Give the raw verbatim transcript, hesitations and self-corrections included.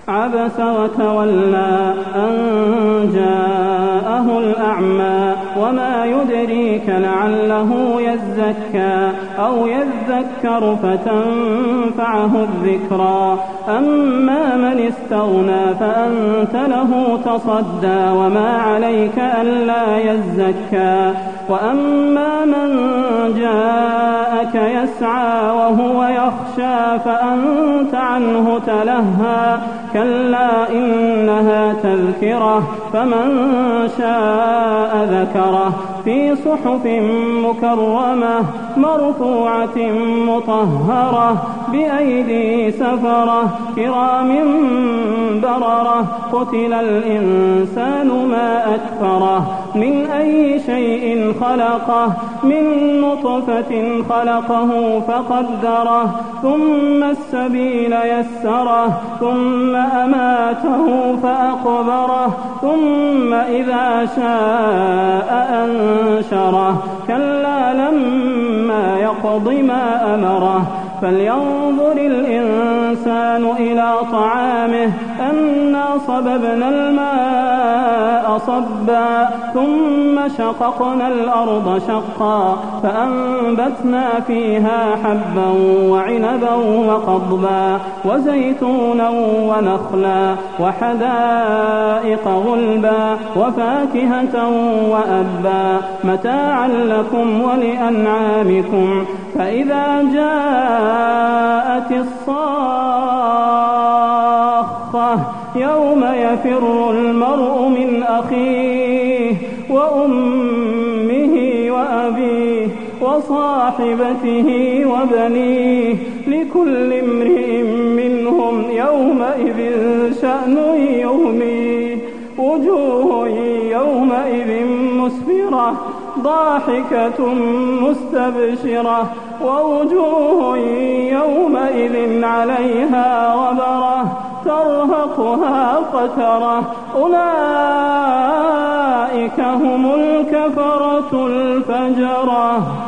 عبس وتولى أن جاءه الأعمى وما يدريك لعله يزكى أو يذكر فتنفعه الذكرى أما من استغنى فأنت له تصدى وما عليك ألا يزكى وأما من جاءك يسعى وهو يخشى فأنت عنه تلهى كلا إنها تذكرة فمن شاء ذكره في صحف مكرمة مرفوعة مطهرة بأيدي سفرة كرام بررة قتل الإنسان ما أكفره من أي شيء خلقه من نطفة خلقه فقدره ثم السبيل يسره ثم أماته فأقبره ثم إذا شاء أنشره كلا لما يقض ما أمره فلينظر الإنسان إلى طعامه أنا صببنا الماء صبا ثم شققنا الأرض شقا فأنبتنا فيها حبا وعنبا وقضبا وزيتونا ونخلا وحدائق غلبا وفاكهة وأبا متاعا لكم ولأنعامكم فإذا جاءت الصاخة يوم يفر المرء من أخيه وأمه وأبيه وصاحبته وبنيه لكل امرئ منهم يومئذ شأن يغنيه وجوه يومئذ مسفرة ضاحكة مستبشرة ووجوه يومئذ عليها غبرة ترهقها قترة أولئك هم الكفرة الفجرة.